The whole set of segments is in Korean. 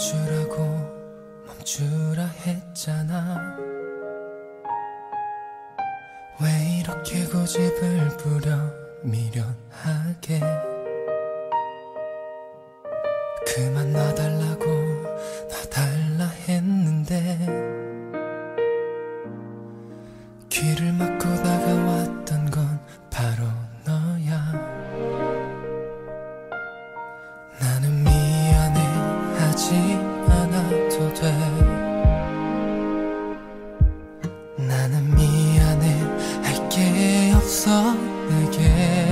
멈추라고 멈추라 했잖아. 왜 이렇게 고집을 부려 미련하게 그만 놔달라고 놔달라 했는데 귀를 막고 다가왔던 건 바로 너야. 나는 미안해 하지 않아도 돼. 나는 미안해 할 게 없어 내게.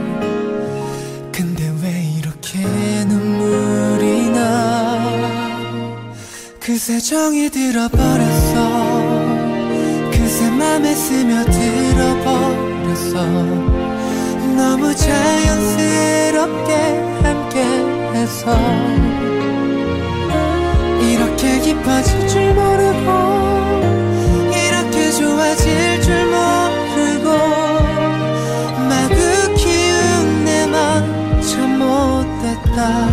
근데 왜 이렇게 눈물이 나. 그새 정이 들어버렸어. 그새 맘에 스며들어버렸어. 너무 자연스럽게 함께해서 이렇게 깊어질 줄 모르고 이렇게 좋아질 줄 모르고 마구 키운 내 맘 참 못됐다.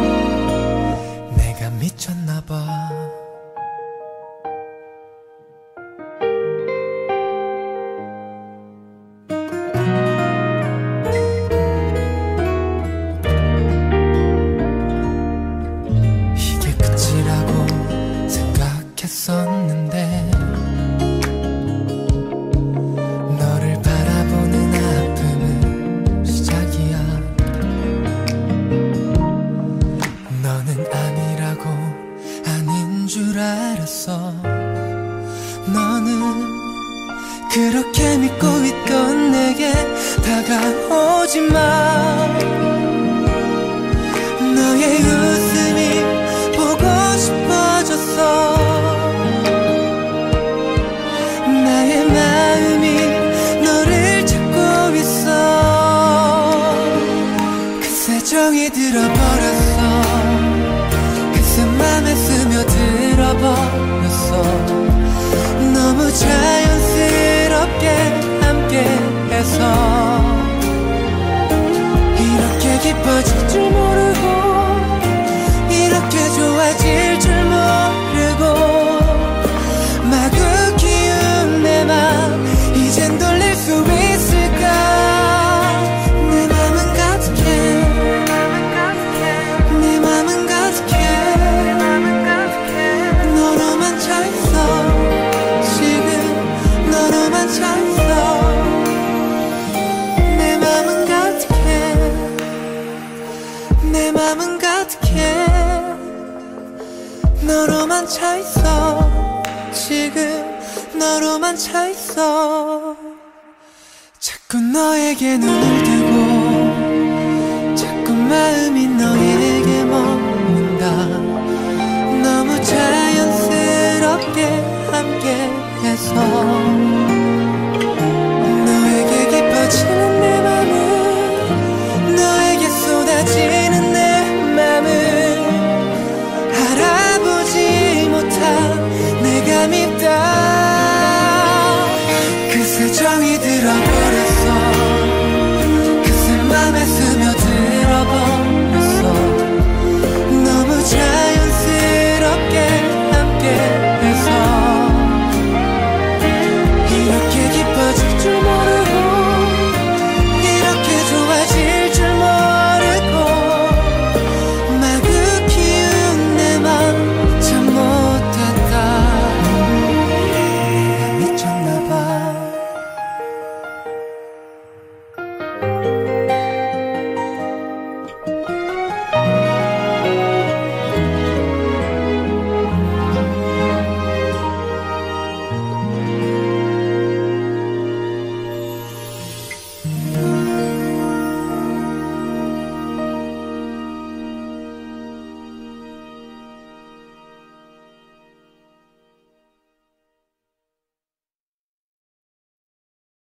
내가 미쳤나봐. 했었는데 너를 바라보는 아픔은 시작이야. 너는 아니라고 아닌 줄 알았어. 너는 그렇게 믿고 있던 내게 다가오지 마. 너의 웃음이 보고 싶어졌어. 나의 마음이 너를 찾고 있어. 그새 정이 들어버렸어. 그새 맘에 스며들어버렸어. 너무 자연스럽게 함께해서 이렇게 깊어질 줄 모르고 이렇게 좋아질 줄 모르고 마구 키운 내 맘 이젠 돌릴 수 있을까. 내 맘은 가득해. 내 맘은 가득해. 너로만 차있어. 지금 너로만 차있어. 내 맘은 가득해. 내 맘은 가득해. 너로만 차있어. 지금 너로만 차있어. 자꾸 너에게 눈을 뜨고 자꾸 마음이 너에